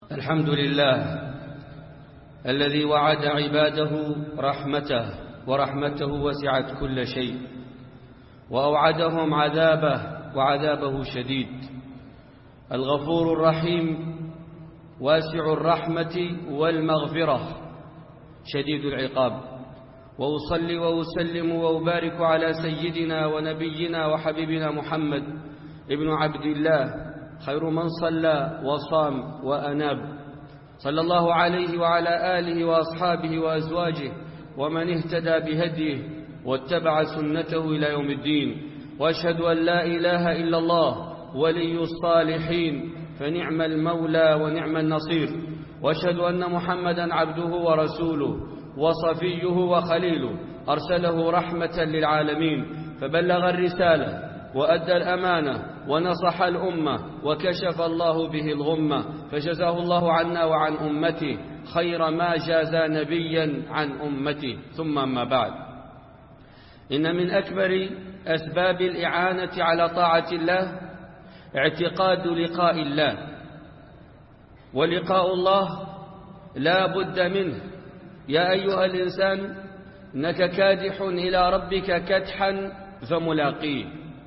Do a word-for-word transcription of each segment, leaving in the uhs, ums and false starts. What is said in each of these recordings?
الحمد لله الذي وعد عباده رحمته ورحمته وسعت كل شيء، وأوعدهم عذابه وعذابه شديد. الغفور الرحيم واسع الرحمة والمغفرة شديد العقاب. وأصلي وأسلم وأبارك على سيدنا ونبينا وحبيبنا محمد ابن عبد الله، خير من صلى وصام وأناب، صلى الله عليه وعلى آله وأصحابه وأزواجه ومن اهتدى بهديه واتبع سنته إلى يوم الدين. وأشهد أن لا إله إلا الله ولي الصالحين، فنعم المولى ونعم النصير. وأشهد أن محمدا عبده ورسوله وصفيه وخليله، أرسله رحمة للعالمين، فبلغ الرسالة وأدى الأمانة ونصح الأمة وكشف الله به الغمة، فجزاه الله عنا وعن أمته خير ما جازى نبيا عن أمته. ثم أما بعد، إن من أكبر أسباب الإعانة على طاعة الله اعتقاد لقاء الله، ولقاء الله لا بد منه. يا أيها الإنسان إنك كادح إلى ربك كدحا فملاقيه.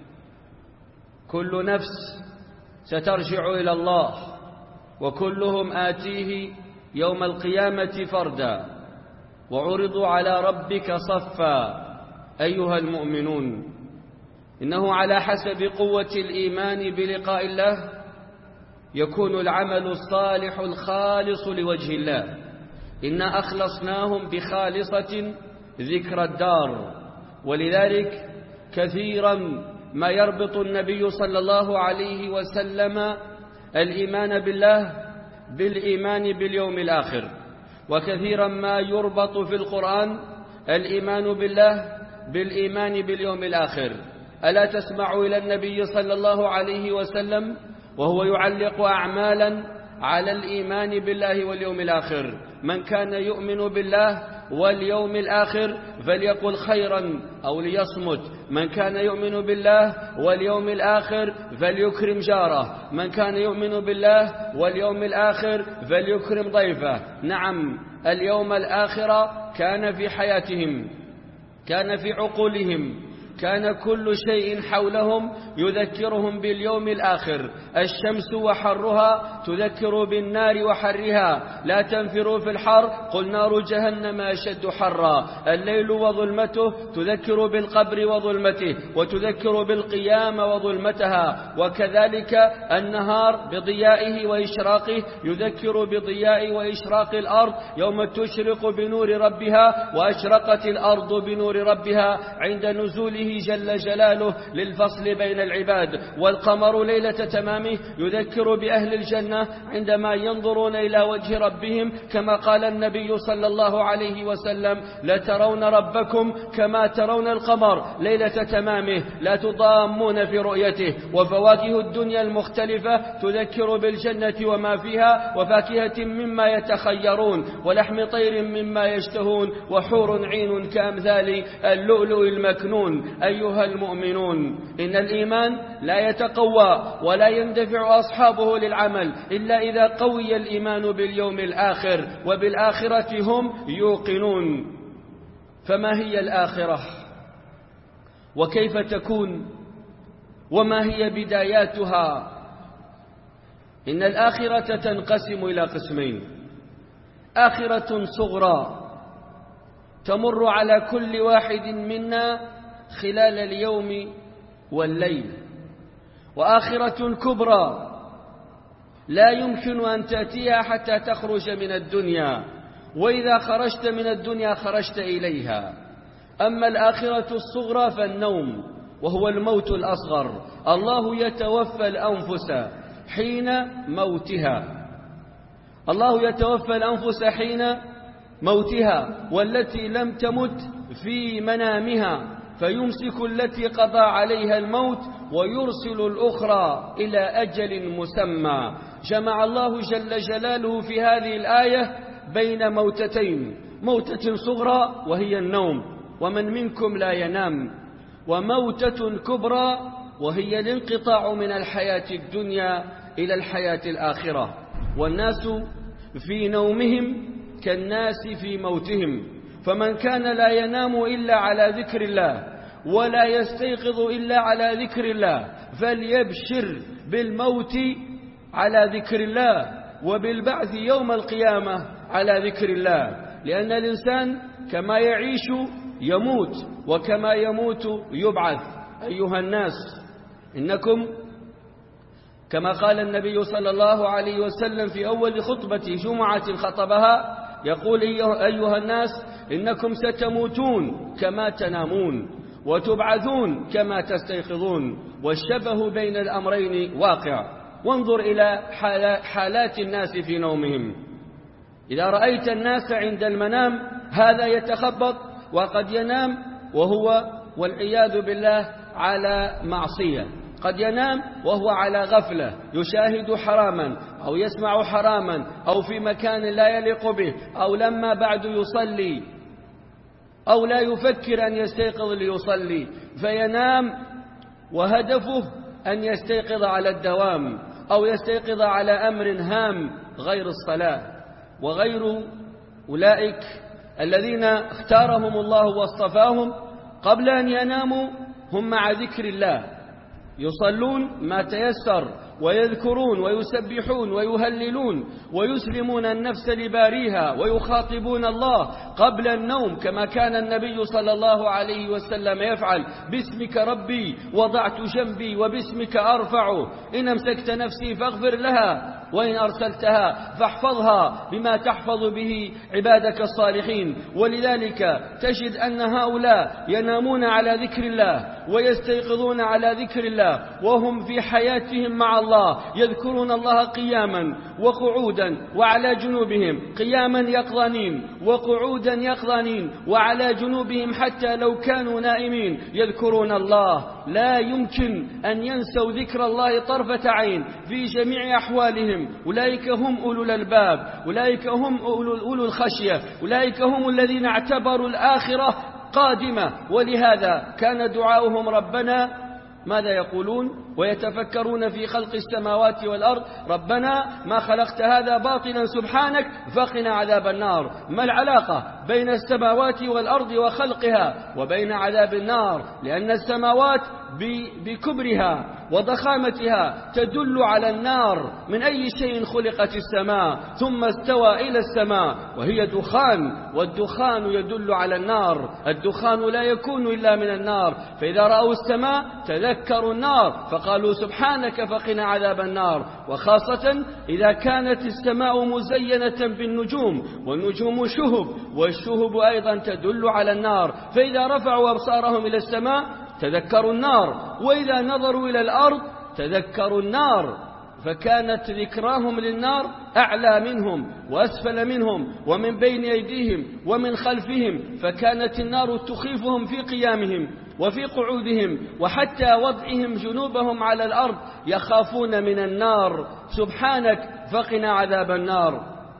كل نفس سترجع إلى الله، وكلهم آتيه يوم القيامة فردا، وعرضوا على ربك صفا. أيها المؤمنون، إنه على حسب قوة الإيمان بلقاء الله يكون العمل الصالح الخالص لوجه الله. إنا أخلصناهم بخالصة ذكر الدار. ولذلك كثيرا ما يربط النبي صلى الله عليه وسلم الإيمان بالله بالإيمان باليوم الآخر، وكثيرا ما يربط في القرآن الإيمان بالله بالإيمان باليوم الآخر. ألا تسمع إلى النبي صلى الله عليه وسلم وهو يعلق أعمالا على الإيمان بالله واليوم الآخر؟ من كان يؤمن بالله واليوم الآخر فليقل خيرا أو ليصمت. من كان يؤمن بالله واليوم الآخر فليكرم جاره. من كان يؤمن بالله واليوم الآخر فليكرم ضيفه. نعم، اليوم الآخر كان في حياتهم، كان في عقولهم، كان كل شيء حولهم يذكرهم باليوم الآخر. الشمس وحرها تذكر بالنار وحرها. لا تنفروا في الحر، قل نار جهنم أشد حرا. الليل وظلمته تذكر بالقبر وظلمته، وتذكر بالقيام وظلمتها. وكذلك النهار بضيائه وإشراقه يذكر بضياء وإشراق الأرض يوم تشرق بنور ربها، وأشرقت الأرض بنور ربها عند نزوله جل جلاله للفصل بين العباد. والقمر ليلة تمامه يذكر بأهل الجنة عندما ينظرون إلى وجه ربهم، كما قال النبي صلى الله عليه وسلم: لترون ربكم كما ترون القمر ليلة تمامه، لا تضامون في رؤيته. وفواكه الدنيا المختلفة تذكر بالجنة وما فيها، وفاكهة مما يتخيرون، ولحم طير مما يشتهون، وحور عين كأمثال اللؤلؤ المكنون. أيها المؤمنون، إن الإيمان لا يتقوى ولا يندفع أصحابه للعمل إلا إذا قوي الإيمان باليوم الآخر، وبالآخرة هم يوقنون. فما هي الآخرة؟ وكيف تكون؟ وما هي بداياتها؟ إن الآخرة تنقسم إلى قسمين: آخرة صغرى تمر على كل واحد منا خلال اليوم والليل، وآخرة كبرى لا يمكن أن تأتيها حتى تخرج من الدنيا، وإذا خرجت من الدنيا خرجت إليها. أما الآخرة الصغرى فالنوم، وهو الموت الأصغر. الله يتوفى الأنفس حين موتها، الله يتوفى الأنفس حين موتها، والتي لم تمت في منامها فيمسك التي قضى عليها الموت ويرسل الأخرى إلى أجل مسمى. جمع الله جل جلاله في هذه الآية بين موتتين: موتة صغرى وهي النوم، ومن منكم لا ينام، وموتة كبرى وهي الانقطاع من الحياة الدنيا إلى الحياة الآخرة. والناس في نومهم كالناس في موتهم، فمن كان لا ينام إلا على ذكر الله ولا يستيقظ إلا على ذكر الله فليبشر بالموت على ذكر الله وبالبعث يوم القيامة على ذكر الله، لأن الإنسان كما يعيش يموت وكما يموت يبعث. أيها الناس، إنكم كما قال النبي صلى الله عليه وسلم في أول خطبة جمعة خطبها، يقول أيها الناس إنكم ستموتون كما تنامون وتبعثون كما تستيقظون، والشبه بين الأمرين واقع. وانظر إلى حالات الناس في نومهم. إذا رأيت الناس عند المنام هذا يتخبط وقد ينام وهو والعياذ بالله على معصية، قد ينام وهو على غفلة يشاهد حراما أو يسمع حراما أو في مكان لا يليق به، أو لما بعد يصلي أو لا يفكر أن يستيقظ ليصلي فينام وهدفه أن يستيقظ على الدوام أو يستيقظ على أمر هام غير الصلاة. وغير أولئك الذين اختارهم الله واصطفاهم قبل أن يناموا هم مع ذكر الله يصلون ما تيسر ويذكرون ويسبحون ويهللون ويسلمون النفس لباريها ويخاطبون الله قبل النوم، كما كان النبي صلى الله عليه وسلم يفعل: باسمك ربي وضعت جنبي وباسمك أرفع، إن أمسكت نفسي فاغفر لها وإن أرسلتها فاحفظها بما تحفظ به عبادك الصالحين. ولذلك تجد أن هؤلاء ينامون على ذكر الله ويستيقظون على ذكر الله وهم في حياتهم مع الله يذكرون الله قياما وقعودا وعلى جنوبهم، قياما يقظانين وقعودا يقظانين وعلى جنوبهم، حتى لو كانوا نائمين يذكرون الله. لا يمكن أن ينسوا ذكر الله طرفة عين في جميع أحوالهم. أولئك هم أولو الألباب، أولئك هم أولو الخشية، أولئك هم الذين اعتبروا الآخرة قادمة. ولهذا كان دعاؤهم ربنا ماذا يقولون ويتفكرون في خلق السماوات والأرض: ربنا ما خلقت هذا باطلا سبحانك فقنا عذاب النار. ما العلاقة بين السماوات والأرض وخلقها وبين عذاب النار؟ لأن السماوات بكبرها وضخامتها تدل على النار. من أي شيء خلقت السماء ثم استوى إلى السماء وهي دخان، والدخان يدل على النار، الدخان لا يكون إلا من النار. فإذا رأوا السماء تذكروا النار فقالوا سبحانك فقنا عذاب النار. وخاصة إذا كانت السماء مزينة بالنجوم، والنجوم شهب، والشهب أيضا تدل على النار، فإذا رفعوا أبصارهم إلى السماء تذكروا النار، وإذا نظروا إلى الأرض تذكروا النار، فكانت ذكراهم للنار أعلى منهم وأسفل منهم ومن بين أيديهم ومن خلفهم، فكانت النار تخيفهم في قيامهم وفي قعودهم، وحتى وضعهم جنوبهم على الأرض يخافون من النار. سبحانك فقنا عذاب النار.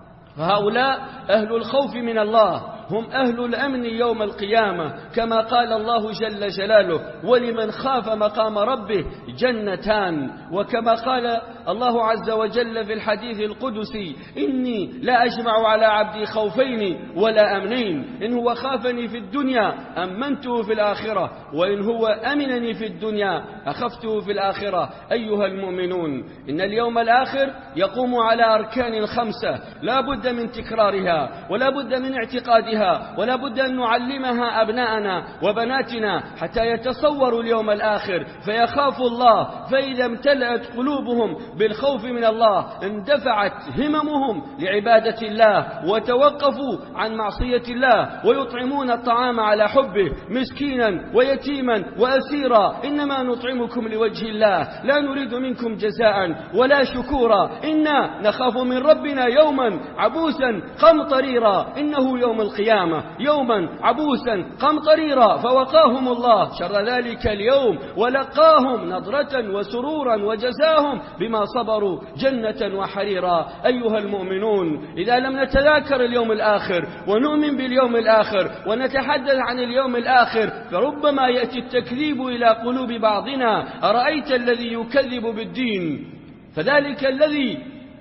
فهؤلاء أهل الخوف من الله، هم أهل الأمن يوم القيامة، كما قال الله جل جلاله: ولمن خاف مقام ربه جنتان. وكما قال الله عز وجل في الحديث القدسي: إني لا أجمع على عبدي خوفين ولا أمنين، إن هو خافني في الدنيا أمنته في الآخرة، وإن هو أمنني في الدنيا أخفته في الآخرة. أيها المؤمنون، إن اليوم الآخر يقوم على أركان خمسة لا بد من تكرارها ولا بد من اعتقادها ولا بد أن نعلمها أبناءنا وبناتنا حتى يتصوروا اليوم الآخر فيخافوا الله. فإذا امتلأت قلوبهم بالخوف من الله اندفعت هممهم لعبادة الله وتوقفوا عن معصية الله، ويطعمون الطعام على حبه مسكينا ويتيما وأسيرا. إنما نطعمكم لوجه الله لا نريد منكم جزاء ولا شكورا، إنا نخاف من ربنا يوما عبوسا قمطريرا. إنه يوم القيامة يوما عبوسا قمطريرا، فوقاهم الله شر ذلك اليوم ولقاهم نضرة وسرورا وجزاهم بما صبروا جنة وحريرا. أيها المؤمنون، إذا لم نتذاكر اليوم الآخر ونؤمن باليوم الآخر ونتحدث عن اليوم الآخر فربما يأتي التكذيب إلى قلوب بعضنا. أرأيت الذي يكذب بالدين؟ فذلك الذي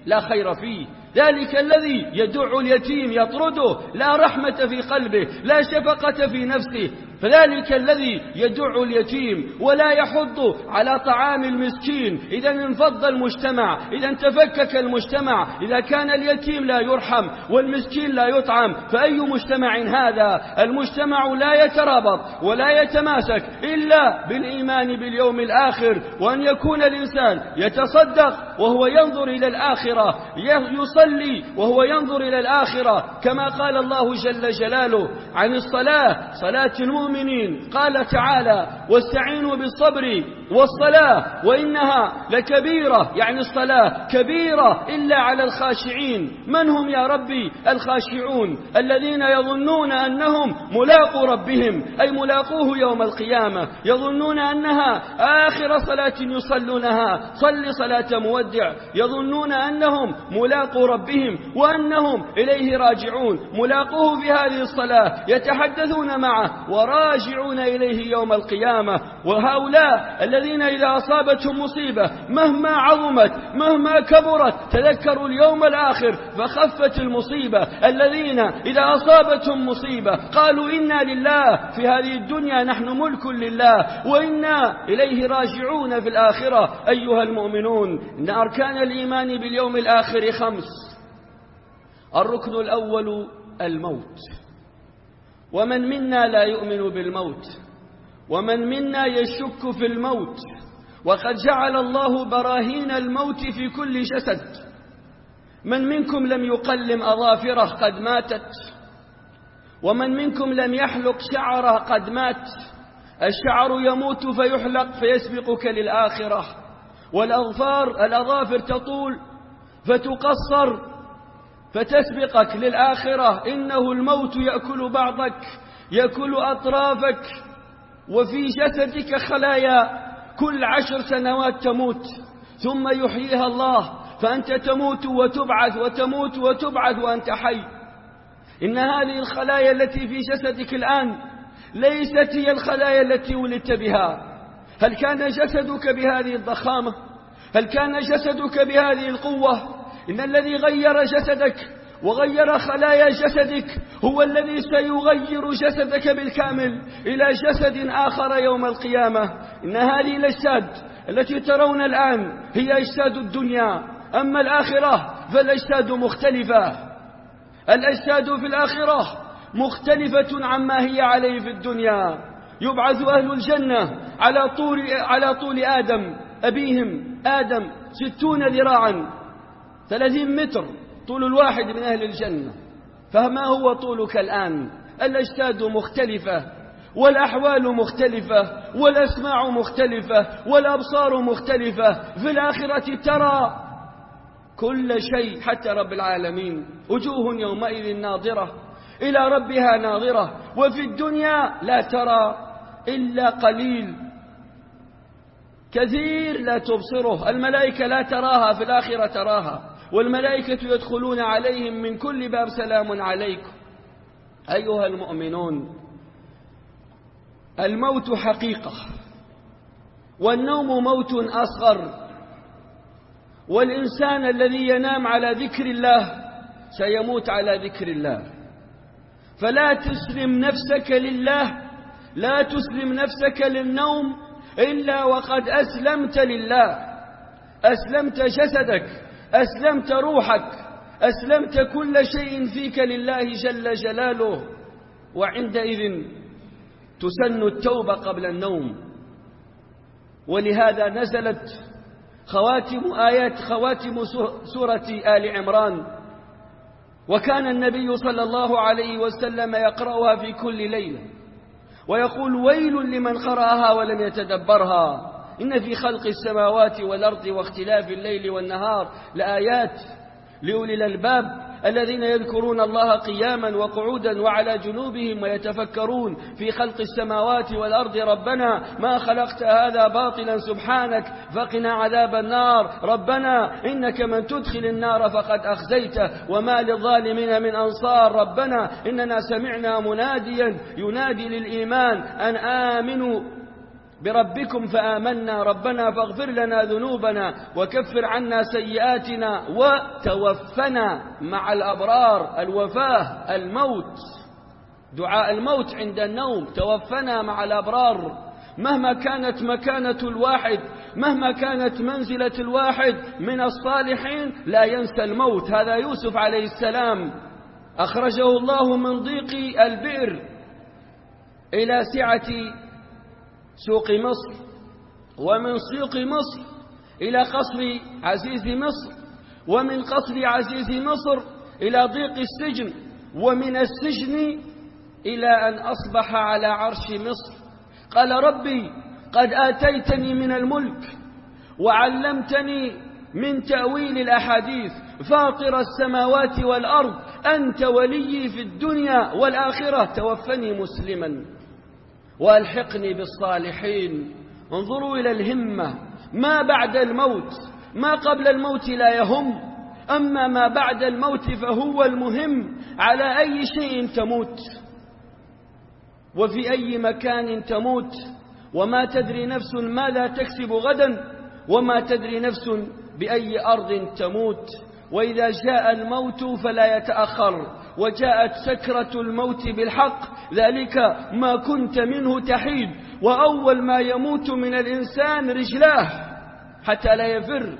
لا خير فيه. ذلك الذي يدع اليتيم يطرده، لا رحمة في قلبه، لا شفقة في نفسه. فذلك الذي يدع اليتيم ولا يحض على طعام المسكين، إذا انفض المجتمع، إذا تفكك المجتمع، إذا كان اليتيم لا يرحم والمسكين لا يطعم، فأي مجتمع هذا؟ المجتمع لا يترابط ولا يتماسك إلا بالإيمان باليوم الآخر، وأن يكون الإنسان يتصدق وهو ينظر إلى الآخرة، يصلي وهو ينظر إلى الآخرة، كما قال الله جل جلاله عن الصلاة، صلاة المؤمنين، قال تعالى: واستعينوا بالصبر والصلاة وإنها لكبيرة، يعني الصلاة كبيرة إلا على الخاشعين. من هم يا ربي الخاشعون؟ الذين يظنون أنهم ملاقوا ربهم، أي ملاقوه يوم القيامة، يظنون أنها آخر صلاة يصلونها، صل صلاة مودع، يظنون أنهم ملاقوا ربهم وأنهم إليه راجعون، ملاقوه في هذه الصلاة، يتحدثون معه وراجعون إليه يوم القيامة. وهؤلاء الذين إذا أصابتهم مصيبة مهما عظمت مهما كبرت تذكروا اليوم الآخر فخفت المصيبة، الذين إذا أصابتهم مصيبة قالوا: إنا لله، في هذه الدنيا نحن ملك لله وإنا إليه راجعون في الآخرة. أيها المؤمنون، إن أركان الإيمان باليوم الآخر خمس. الركن الأول الموت، ومن منا لا يؤمن بالموت، ومن منا يشك في الموت، وقد جعل الله براهين الموت في كل جسد. من منكم لم يقلم أظافره قد ماتت، ومن منكم لم يحلق شعره قد مات. الشعر يموت فيحلق فيسبقك للآخرة، والأظفار الأظافر تطول فتقصر فتسبقك للآخرة. إنه الموت يأكل بعضك، يأكل أطرافك، وفي جسدك خلايا كل عشر سنوات تموت ثم يحييها الله، فأنت تموت وتبعث وتموت وتبعث وأنت حي. إن هذه الخلايا التي في جسدك الآن ليست هي الخلايا التي ولدت بها. هل كان جسدك بهذه الضخامة؟ هل كان جسدك بهذه القوة؟ إن الذي غير جسدك وغير خلايا جسدك هو الذي سيغير جسدك بالكامل إلى جسد آخر يوم القيامة. إن هذه الأجساد التي ترون الآن هي أجساد الدنيا، أما الآخرة فالأجساد مختلفة. الأجساد في الآخرة مختلفة عما هي عليه في الدنيا. يبعث أهل الجنة على طول, على طول آدم أبيهم آدم ستون ذراعا، ثلاثين متر طول الواحد من أهل الجنة. فما هو طولك الآن؟ الأجساد مختلفة، والأحوال مختلفة، والأسماع مختلفة، والأبصار مختلفة. في الآخرة ترى كل شيء حتى رب العالمين. وجوه يومئذ ناظرة إلى ربها ناظرة، وفي الدنيا لا ترى إلا قليل، كثير لا تبصره. الملائكة لا تراها، في الآخرة تراها، والملائكة يدخلون عليهم من كل باب سلام عليكم. أيها المؤمنون، الموت حقيقة، والنوم موت أصغر، والإنسان الذي ينام على ذكر الله سيموت على ذكر الله. فلا تسلم نفسك لله، لا تسلم نفسك للنوم إلا وقد أسلمت لله. أسلمت جسدك، أسلمت روحك، أسلمت كل شيء فيك لله جل جلاله. وعندئذ تسن التوبة قبل النوم. ولهذا نزلت خواتم آيات خواتم سورة آل عمران، وكان النبي صلى الله عليه وسلم يقرأها في كل ليلة ويقول: ويل لمن قرأها ولم يتدبرها، إن في خلق السماوات والأرض واختلاف الليل والنهار لآيات لأولي الألباب الذين يذكرون الله قياما وقعودا وعلى جنوبهم ويتفكرون في خلق السماوات والأرض ربنا ما خلقت هذا باطلا سبحانك فقنا عذاب النار ربنا إنك من تدخل النار فقد أخزيته وما للظالمين من أنصار ربنا إننا سمعنا مناديا ينادي للإيمان أن آمنوا بربكم فآمنا ربنا فاغفر لنا ذنوبنا وكفر عنا سيئاتنا وتوفنا مع الأبرار. الوفاة الموت، دعاء الموت عند النوم، توفنا مع الأبرار. مهما كانت مكانة الواحد، مهما كانت منزلة الواحد من الصالحين، لا ينسى الموت. هذا يوسف عليه السلام أخرجه الله من ضيق البئر إلى سعة سوق مصر، ومن سوق مصر إلى قصر عزيز مصر، ومن قصر عزيز مصر إلى ضيق السجن، ومن السجن إلى أن أصبح على عرش مصر. قال ربي قد آتيتني من الملك وعلمتني من تأويل الأحاديث فاطر السماوات والأرض أنت ولي في الدنيا والآخرة توفني مسلما وألحقني بالصالحين. انظروا إلى الهمة، ما بعد الموت، ما قبل الموت لا يهم، أما ما بعد الموت فهو المهم. على أي شيء تموت وفي أي مكان تموت، وما تدري نفس ماذا تكسب غدا، وما تدري نفس بأي أرض تموت. وإذا جاء الموت فلا يتأخر، وجاءت سكرة الموت بالحق، ذلك ما كنت منه تحيد. وأول ما يموت من الإنسان رجلاه حتى لا يفر.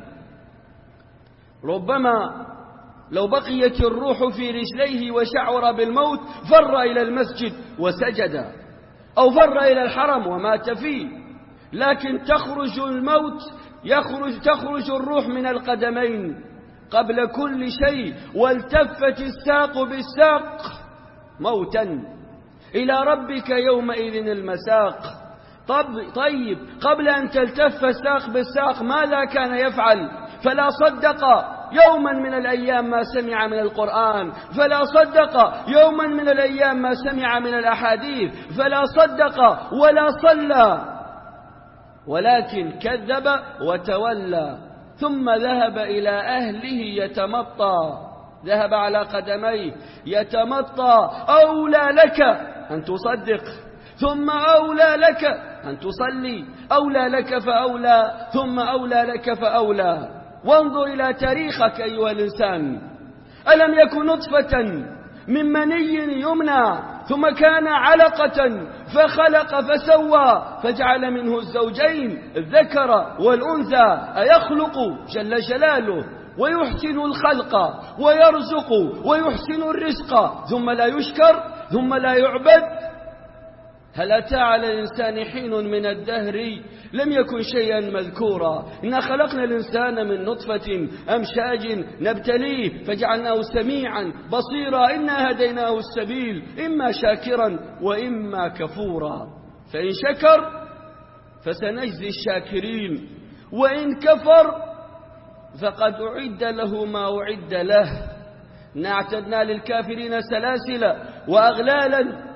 ربما لو بقيت الروح في رجليه وشعر بالموت فر إلى المسجد وسجد، أو فر إلى الحرم ومات فيه. لكن تخرج الموت يخرج تخرج الروح من القدمين قبل كل شيء، والتفت الساق بالساق موتا إلى ربك يومئذ المساق. طب طيب قبل أن تلتف الساق بالساق ماذا كان يفعل؟ فلا صدق يوما من الأيام ما سمع من القرآن، فلا صدق يوما من الأيام ما سمع من الأحاديث، فلا صدق ولا صلى، ولكن كذب وتولى، ثم ذهب إلى أهله يتمطى، ذهب على قدميه يتمطى. أولى لك أن تصدق، ثم أولى لك أن تصلي، أولى لك فأولى، ثم أولى لك فأولى. وانظر إلى تاريخك أيها الإنسان، ألم يكن نطفة من مني يمنى، ثم كان علقة فخلق فسوى فجعل منه الزوجين الذكر والأنثى. أيخلق جل جلاله ويحسن الخلق ويرزق ويحسن الرزق ثم لا يشكر ثم لا يعبد؟ هل أتى على الإنسان حين من الدهر لم يكن شيئا مذكورا؟ إنا خلقنا الإنسان من نطفة أمشاج نبتليه فجعلناه سميعا بصيرا، إنا هديناه السبيل إما شاكرا وإما كفورا. فإن شكر فسنجزي الشاكرين، وإن كفر فقد أعد له ما أعد له. نعتدنا للكافرين سلاسل وأغلالا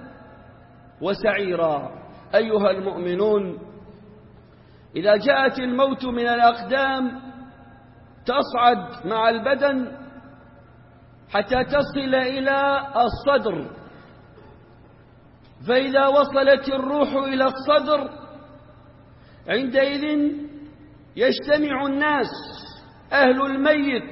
وسعيرا. أيها المؤمنون، إذا جاءت الموت من الأقدام تصعد مع البدن حتى تصل إلى الصدر، فإذا وصلت الروح إلى الصدر عندئذ يجتمع الناس أهل الميت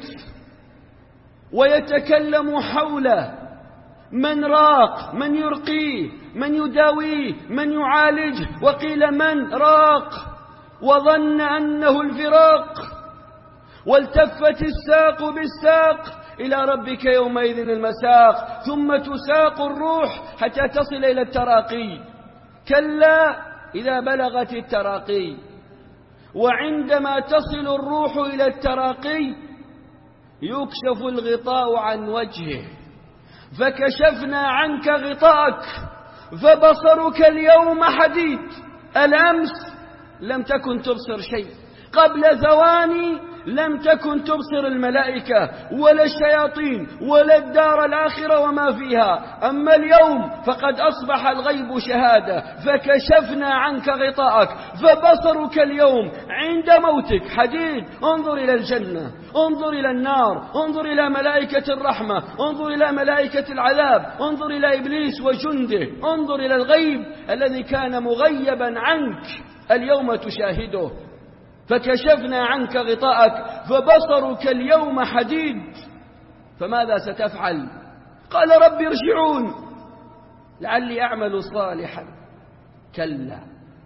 ويتكلم حوله، من راق، من يرقيه، من يداويه، من يعالجه. وقيل من راق وظن أنه الفراق، والتفت الساق بالساق إلى ربك يومئذ المساق، ثم تساق الروح حتى تصل إلى التراقي. كلا إذا بلغت التراقي، وعندما تصل الروح إلى التراقي يكشف الغطاء عن وجهه، فكشفنا عنك غطاءك فبصرك اليوم حديد. الأمس لم تكن تبصر شيء، قبل ثواني لم تكن تبصر الملائكة ولا الشياطين ولا الدار الآخرة وما فيها. أما اليوم فقد أصبح الغيب شهادة، فكشفنا عنك غطاءك فبصرك اليوم عند موتك حديد. انظر إلى الجنة، انظر إلى النار، انظر إلى ملائكة الرحمة، انظر إلى ملائكة العذاب، انظر إلى إبليس وجنده، انظر إلى الغيب الذي كان مغيبا عنك اليوم تشاهده، فكشفنا عنك غطاءك فبصرك اليوم حديد، فماذا ستفعل؟ قال رب ارجعون لعلي أعمل صالحا. كلا،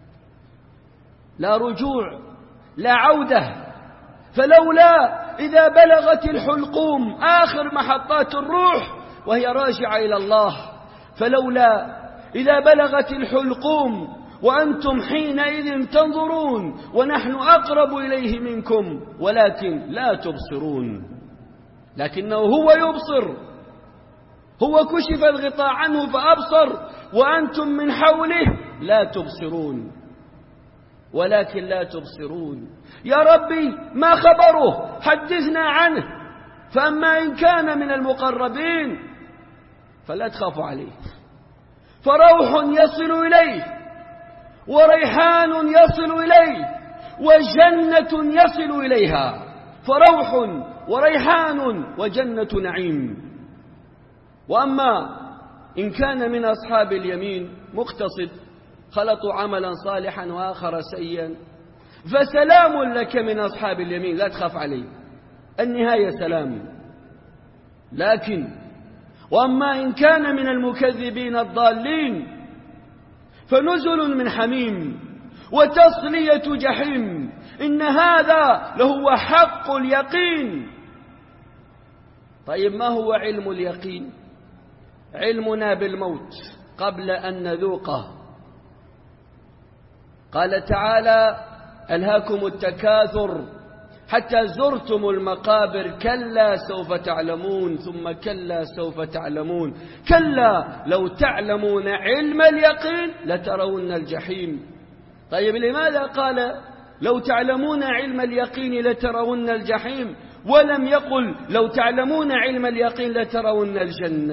لا رجوع لا عودة. فلولا إذا بلغت الحلقوم آخر محطات الروح وهي راجعة إلى الله، فلولا إذا بلغت الحلقوم وأنتم حينئذ تنظرون ونحن أقرب إليه منكم ولكن لا تبصرون. لكنه هو يبصر، هو كشف الغطاء عنه فأبصر وأنتم من حوله لا تبصرون، ولكن لا تبصرون. يا ربي ما خبره؟ حدثنا عنه. فأما إن كان من المقربين فلا تخافوا عليه، فروح يصل إليه وريحان يصل إليه وجنة يصل إليها. فروح وريحان وجنة نعيم. وأما إن كان من أصحاب اليمين مقتصد خلطوا عملا صالحا وآخر سيئا فسلام لك من أصحاب اليمين، لا تخاف عليه، النهاية سلام. لكن وأما إن كان من المكذبين الضالين فنزل من حميم وتصلية جحيم، إن هذا لهو حق اليقين. طيب ما هو علم اليقين؟ علمنا بالموت قبل أن نذوقه. قال تعالى ألهاكم التكاثر حتى زرتم المقابر، كلا سوف تعلمون ثم كلا سوف تعلمون، كلا لو تعلمون علم اليقين لترون الجحيم. طيب لماذا قال لو تعلمون علم اليقين لترون الجحيم ولم يقل لو تعلمون علم اليقين لترون الجنة؟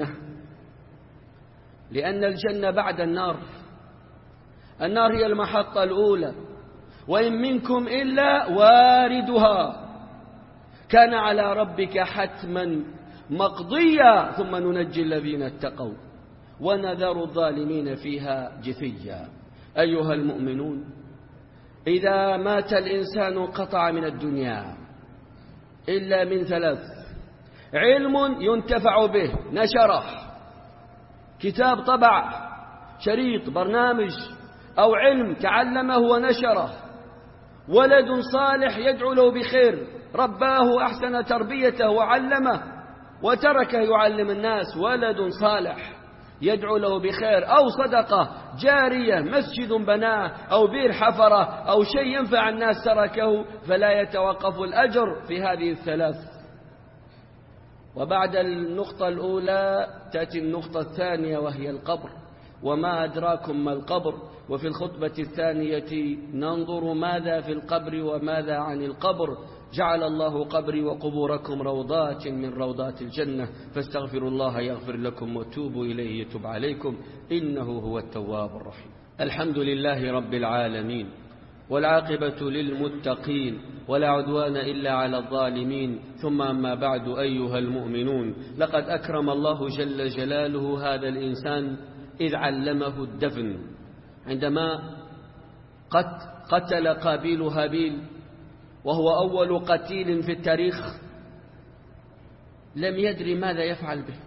لأن الجنة بعد النار، النار هي المحطة الأولى، وإن منكم إلا واردها كان على ربك حتما مقضيا ثم ننجي الذين اتقوا ونذر الظالمين فيها جثيا. أيها المؤمنون، إذا مات الإنسان قطع من الدنيا إلا من ثلاث: علم ينتفع به نشره، كتاب طبع، شريط، برنامج، أو علم تعلمه ونشره، ولد صالح يدعو له بخير رباه أحسن تربيته وعلمه وتركه يعلم الناس، ولد صالح يدعو له بخير، أو صدقة جارية، مسجد بناه أو بير حفرة أو شيء ينفع الناس تركه، فلا يتوقف الأجر في هذه الثلاث. وبعد النقطة الأولى تأتي النقطة الثانية وهي القبر، وما أدراكم ما القبر. وفي الخطبة الثانية ننظر ماذا في القبر وماذا عن القبر. جعل الله قبري وقبوركم روضات من روضات الجنة، فاستغفروا الله يغفر لكم وتوبوا إليه يتوب عليكم إنه هو التواب الرحيم. الحمد لله رب العالمين، والعاقبة للمتقين، ولا عدوان إلا على الظالمين. ثم أما بعد، أيها المؤمنون، لقد أكرم الله جل جلاله هذا الإنسان إذ علمه الدفن. عندما قتل قابيل هابيل وهو أول قتيل في التاريخ لم يدري ماذا يفعل به،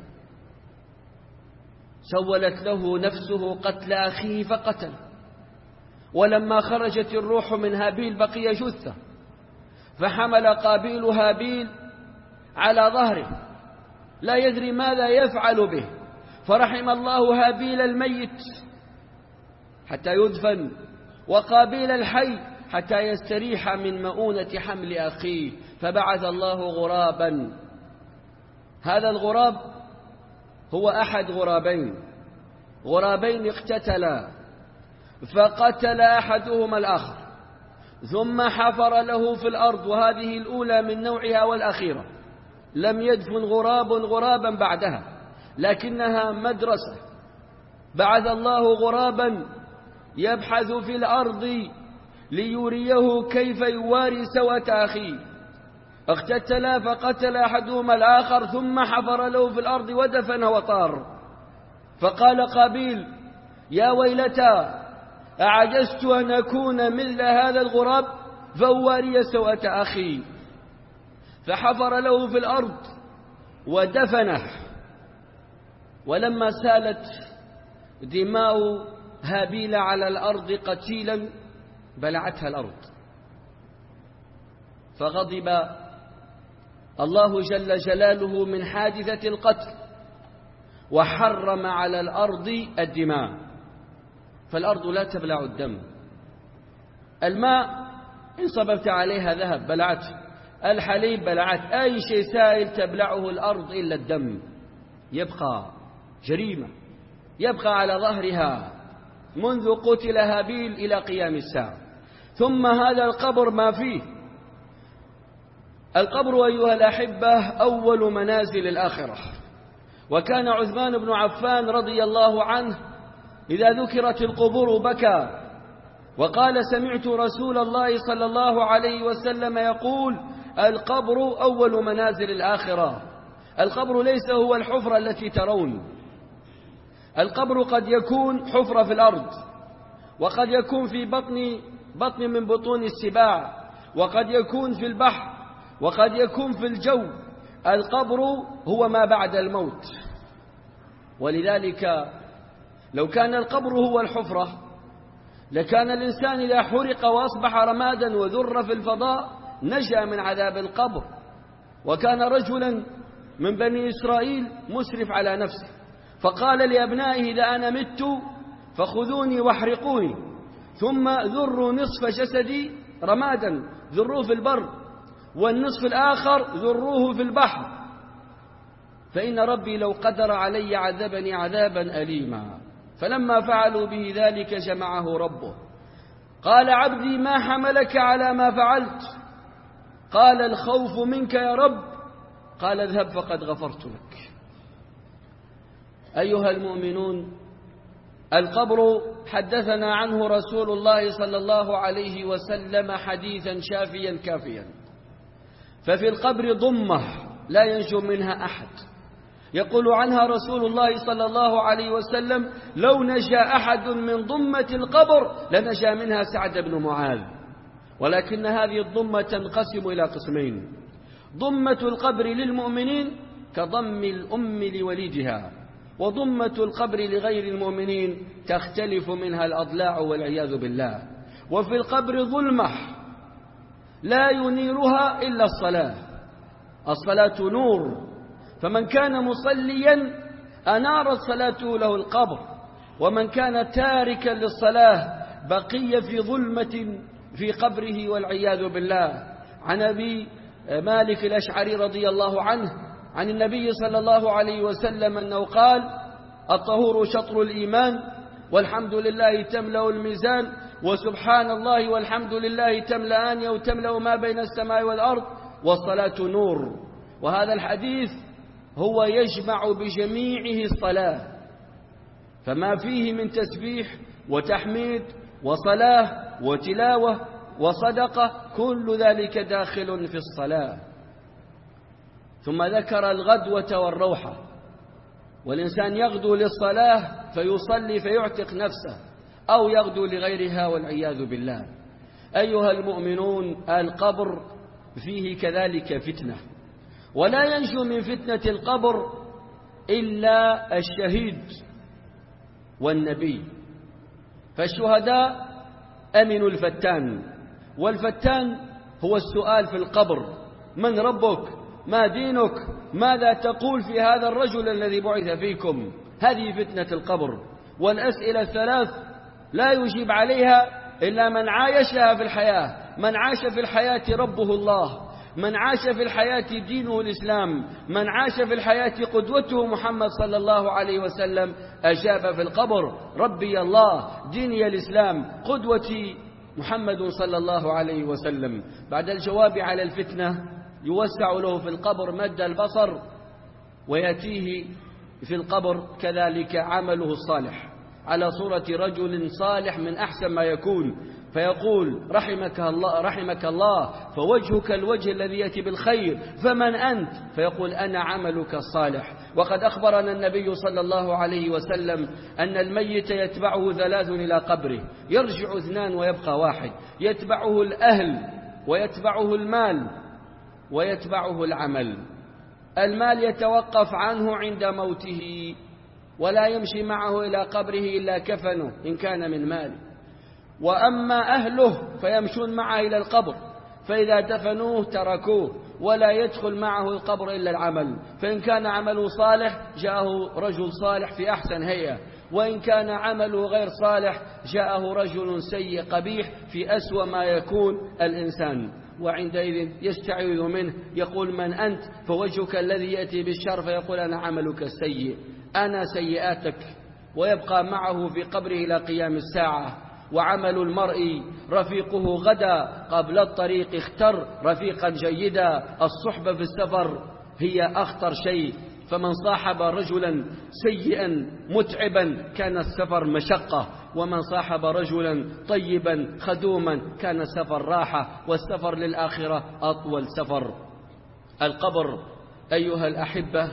سولت له نفسه قتل أخيه فقتل، ولما خرجت الروح من هابيل بقي جثة، فحمل قابيل هابيل على ظهره لا يدري ماذا يفعل به، فرحم الله هابيل الميت حتى يدفن، وقابيل الحي حتى يستريح من مؤونة حمل أخيه، فبعث الله غرابا. هذا الغراب هو أحد غرابين غرابين اقتتلا، فقتل أحدهما الآخر ثم حفر له في الأرض، وهذه الأولى من نوعها والأخيرة، لم يدفن غراب غرابا بعدها، لكنها مدرسة. بعث الله غرابا يبحث في الأرض ليريه كيف يواري سوءة أخيه، اقتتلا فقتل أحدهما الآخر ثم حفر له في الأرض ودفن وطار. فقال قابيل: يا ويلتى أعجزت أن أكون مثل هذا الغراب فأواري سوءة أخي. فحفر له في الأرض ودفنه. ولما سالت دماء هابيل على الأرض قتيلا بلعتها الأرض، فغضب الله جل جلاله من حادثة القتل وحرم على الأرض الدماء، فالأرض لا تبلع الدم. الماء إن صببت عليها ذهب بلعته، الحليب بلعت، أي شيء سائل تبلعه الأرض إلا الدم، يبقى جريمة يبقى على ظهرها منذ قتل هابيل إلى قيام الساعة. ثم هذا القبر ما فيه. القبر أيها الأحبة أول منازل الآخرة، وكان عثمان بن عفان رضي الله عنه إذا ذكرت القبور بكى وقال: سمعت رسول الله صلى الله عليه وسلم يقول: القبر أول منازل الآخرة. القبر ليس هو الحفرة التي ترون، القبر قد يكون حفرة في الأرض، وقد يكون في بطن بطن من بطون السباع، وقد يكون في البحر، وقد يكون في الجو. القبر هو ما بعد الموت. ولذلك لو كان القبر هو الحفرة لكان الإنسان إذا حرق وأصبح رمادا وذر في الفضاء نجا من عذاب القبر. وكان رجلا من بني إسرائيل مسرف على نفسه، فقال لأبنائه: إذا أنا مت فخذوني واحرقوني، ثم ذروا نصف جسدي رمادا ذروه في البر، والنصف الآخر ذروه في البحر، فإن ربي لو قدر علي عذبني عذابا أليما. فلما فعلوا به ذلك جمعه ربه، قال: عبدي ما حملك على ما فعلت؟ قال: الخوف منك يا رب. قال: اذهب فقد غفرت لك. أيها المؤمنون، القبر حدثنا عنه رسول الله صلى الله عليه وسلم حديثا شافيا كافيا. ففي القبر ضمة لا ينجو منها أحد، يقول عنها رسول الله صلى الله عليه وسلم: لو نجا أحد من ضمة القبر لنجا منها سعد بن معاذ. ولكن هذه الضمة تنقسم إلى قسمين: ضمة القبر للمؤمنين كضم الأم لوليدها، وضمة القبر لغير المؤمنين تختلف منها الأضلاع والعياذ بالله. وفي القبر ظلمة لا ينيرها إلا الصلاة، الصلاة نور، فمن كان مصليا أنارت صلاته له القبر، ومن كان تاركا للصلاة بقي في ظلمة في قبره والعياذ بالله. عن أبي مالك الأشعري رضي الله عنه عن النبي صلى الله عليه وسلم أنه قال: الطهور شطر الإيمان، والحمد لله تملأ الميزان، وسبحان الله والحمد لله تملأان أو تملأ ما بين السماء والأرض، والصلاة نور. وهذا الحديث هو يجمع بجميعه الصلاة، فما فيه من تسبيح وتحميد وصلاة وتلاوة وصدقة كل ذلك داخل في الصلاة. ثم ذكر الغدوة والروحة، والإنسان يغدو للصلاة فيصلي فيعتق نفسه، أو يغدو لغيرها والعياذ بالله. أيها المؤمنون، القبر فيه كذلك فتنة، ولا ينجو من فتنة القبر إلا الشهيد والنبي. فالشهداء أمنوا الفتان، والفتان هو السؤال في القبر: من ربك؟ ما دينك؟ ماذا تقول في هذا الرجل الذي بعث فيكم؟ هذه فتنة القبر. والأسئلة الثلاث لا يجيب عليها إلا من عايشها في الحياة. من عاش في الحياة ربه الله، من عاش في الحياة دينه الإسلام، من عاش في الحياة قدوته محمد صلى الله عليه وسلم، أجاب في القبر: ربي الله، ديني الإسلام، قدوتي محمد صلى الله عليه وسلم. بعد الجواب على الفتنة يوسع له في القبر مد البصر، ويأتيه في القبر كذلك عمله الصالح على صورة رجل صالح من أحسن ما يكون، فيقول رحمك الله رحمك الله فوجهك الوجه الذي يأتي بالخير، فمن أنت؟ فيقول أنا عملك الصالح. وقد أخبرنا النبي صلى الله عليه وسلم أن الميت يتبعه ثلاث إلى قبره، يرجع اثنان ويبقى واحد، يتبعه الأهل ويتبعه المال ويتبعه العمل. المال يتوقف عنه عند موته ولا يمشي معه إلى قبره إلا كفنه إن كان من مال، وأما أهله فيمشون معه إلى القبر، فإذا دفنوه تركوه ولا يدخل معه القبر إلا العمل، فإن كان عمله صالح جاءه رجل صالح في أحسن هيئة، وإن كان عمله غير صالح جاءه رجل سيء قبيح في أسوأ ما يكون الإنسان، وعندئذ يستعيذ منه، يقول من أنت؟ فوجهك الذي يأتي بالشر، فيقول أنا عملك السيء، أنا سيئاتك، ويبقى معه في قبره إلى قيام الساعة. وعمل المرء رفيقه غدا، قبل الطريق اختر رفيقا جيدا. الصحبة في السفر هي أخطر شيء، فمن صاحب رجلا سيئا متعبا كان السفر مشقة، ومن صاحب رجلا طيبا خدوما كان السفر راحة، والسفر للآخرة أطول سفر. القبر أيها الأحبة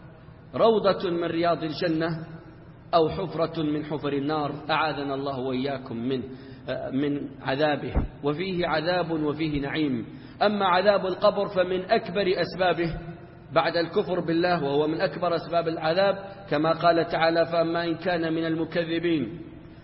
روضة من رياض الجنة أو حفرة من حفر النار، أعاذنا الله وإياكم من من عذابه، وفيه عذاب وفيه نعيم. أما عذاب القبر فمن أكبر أسبابه بعد الكفر بالله، وهو من أكبر أسباب العذاب، كما قال تعالى فأما إن كان من المكذبين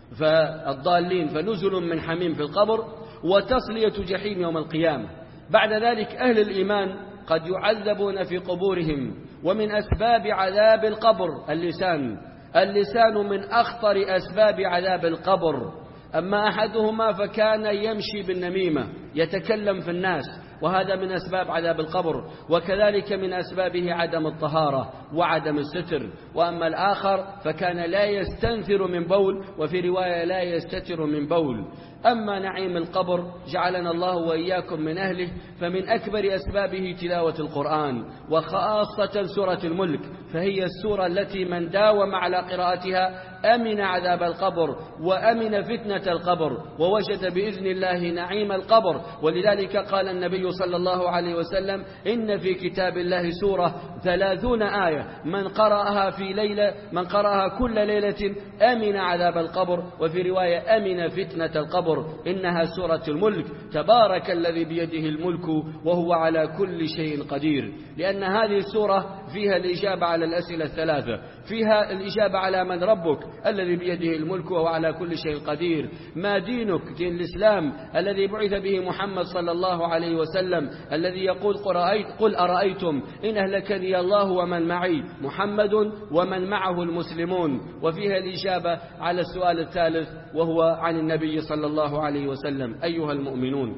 فالضالين فنزل من حميم في القبر وتصلية جحيم يوم القيامة. بعد ذلك أهل الإيمان قد يعذبون في قبورهم، ومن أسباب عذاب القبر اللسان. اللسان من أخطر أسباب عذاب القبر. أما أحدهما فكان يمشي بالنميمة يتكلم في الناس، وهذا من أسباب عذاب القبر، وكذلك من أسبابه عدم الطهارة وعدم الستر. وأما الآخر فكان لا يستنثر من بول، وفي رواية لا يستتر من بول. أما نعيم القبر جعلنا الله وإياكم من أهله، فمن أكبر أسبابه تلاوة القرآن، وخاصة سورة الملك، فهي السورة التي من داوم على قراءتها أمن عذاب القبر وأمن فتنة القبر، ووجد بإذن الله نعيم القبر. ولذلك قال النبي صلى الله عليه وسلم إن في كتاب الله سورة ثلاثون آية من قرأها في ليلة من قرأها كل ليلة أمن عذاب القبر، وفي رواية أمن فتنة القبر. إنها سورة الملك، تبارك الذي بيده الملك وهو على كل شيء قدير، لأن هذه السورة فيها الإجابة على الأسئلة الثلاثة، فيها الإجابة على من ربك الذي بيده الملك وهو على كل شيء قدير، ما دينك دين الإسلام الذي بعث به محمد صلى الله عليه وسلم، الذي يقول قل أرأيتم إن أهلكني الله ومن معي محمد ومن معه المسلمون، وفيها الإجابة على السؤال الثالث وهو عن النبي صلى الله عليه وسلم. أيها المؤمنون،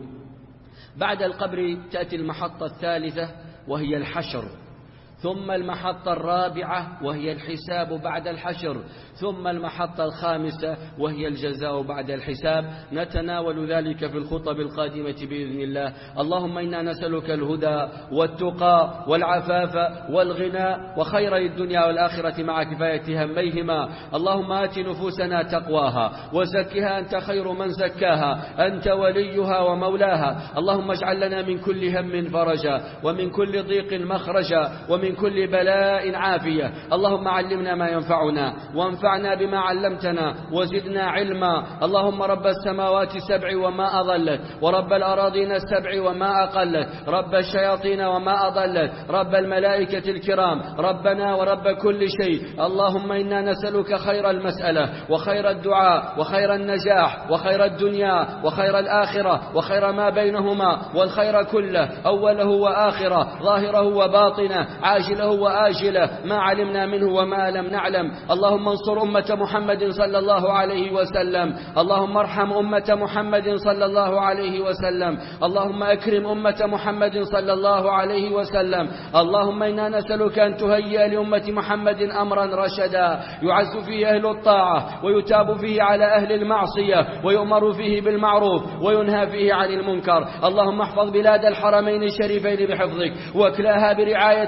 بعد القبر تأتي المحطة الثالثة وهي الحشر، ثم المحطة الرابعة وهي الحساب بعد الحشر، ثم المحطة الخامسة وهي الجزاء بعد الحساب. نتناول ذلك في الخطب القادمة بإذن الله. اللهم إنا نسألك الهدى والتقى والعفاف والغنى وخير الدنيا والآخرة مع كفاية هميهما. اللهم آت نفوسنا تقواها وزكها أنت خير من زكاها، أنت وليها ومولاها. اللهم اجعل لنا من كل هم فرجا، ومن كل ضيق مخرجا، ومن كل بلاء عافية. اللهم علمنا ما ينفعنا وانفعنا بما علمتنا وزدنا علما. اللهم رب السماوات السبع وما أضلت، ورب الأراضين السبع وما أقلت، رب الشياطين وما أضلت، رب الملائكة الكرام، ربنا ورب كل شيء. اللهم إنا نسألك خير المسألة وخير الدعاء وخير النجاح وخير الدنيا وخير الآخرة وخير ما بينهما، والخير كله أوله وآخره ظاهره وباطنه عاجله وآجله ما علمنا منه وما لم نعلم. اللهم انصر أمة محمد صلى الله عليه وسلم. اللهم ارحم أمة محمد صلى الله عليه وسلم. اللهم أكرم أمة محمد صلى الله عليه وسلم. اللهم إنا نسألك أن تهيئ لأمة محمد أمرا رشدا يعز فيه أهل الطاعة ويتاب فيه على أهل المعصية ويؤمر فيه بالمعروف وينهى فيه عن المنكر. اللهم احفظ بلاد الحرمين الشريفين بحفظك، واكلاها برعايتك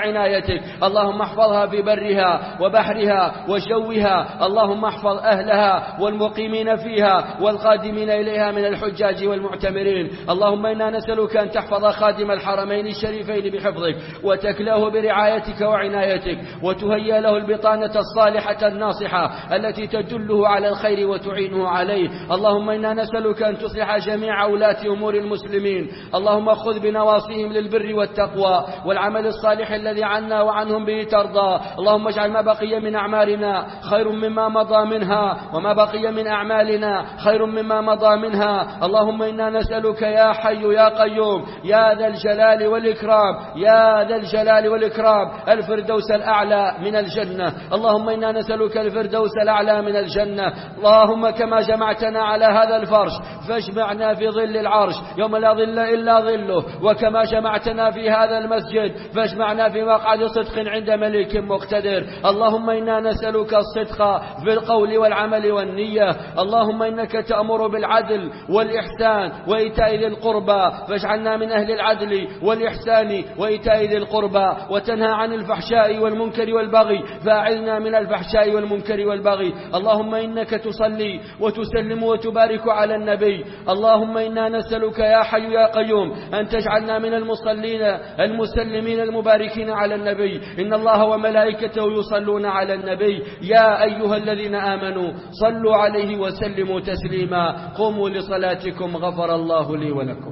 وعنايتك. اللهم احفظها في برها وبحرها وجوها. اللهم احفظ أهلها والمقيمين فيها والقادمين إليها من الحجاج والمعتمرين. اللهم إنا نسألك أن تحفظ خادم الحرمين الشريفين بحفظك وتكله برعايتك وعنايتك، وتهيأ له البطانة الصالحة الناصحة التي تدله على الخير وتعينه عليه. اللهم إنا نسألك أن تصلح جميع ولاة أمور المسلمين. اللهم خذ بنواصيهم للبر والتقوى والعمل الصالح الذي عنا وعنهم به ترضى. اللهم اجعل ما بقي من أعمالنا خير مما مضى منها، وما بقي من أعمالنا خير مما مضى منها. اللهم إنا نسألك يا حي يا قيوم يا ذا الجلال والإكرام يا ذا الجلال والإكرام الفردوس الأعلى من الجنة. اللهم إنا نسألك الفردوس الأعلى من الجنة. اللهم كما جمعتنا على هذا الفرش فاجمعنا في ظل العرش يوم لا ظل إلا ظله، وكما جمعتنا في هذا المسجد فاجمعنا في مقعد صدق عند ملك مقتدر. اللهم إنا نسألك الصدق في القول والعمل والنية. اللهم إنك تأمر بالعدل والإحسان وإيتاء ذي القربى، فاجعلنا من أهل العدل والإحسان وإيتاء ذي القربى، وتنهى عن الفحشاء والمنكر والبغي، فأعذنا من الفحشاء والمنكر والبغي. اللهم إنك تصلي وتسلم وتبارك على النبي. اللهم إنا نسألك يا حي يا قيوم أن تجعلنا من المصلين المسلمين المباركين على النبي. إن الله وملائكته يصلون على النبي يا أيها الذين آمنوا صلوا عليه وسلموا تسليما. قوموا لصلاتكم غفر الله لي ولكم.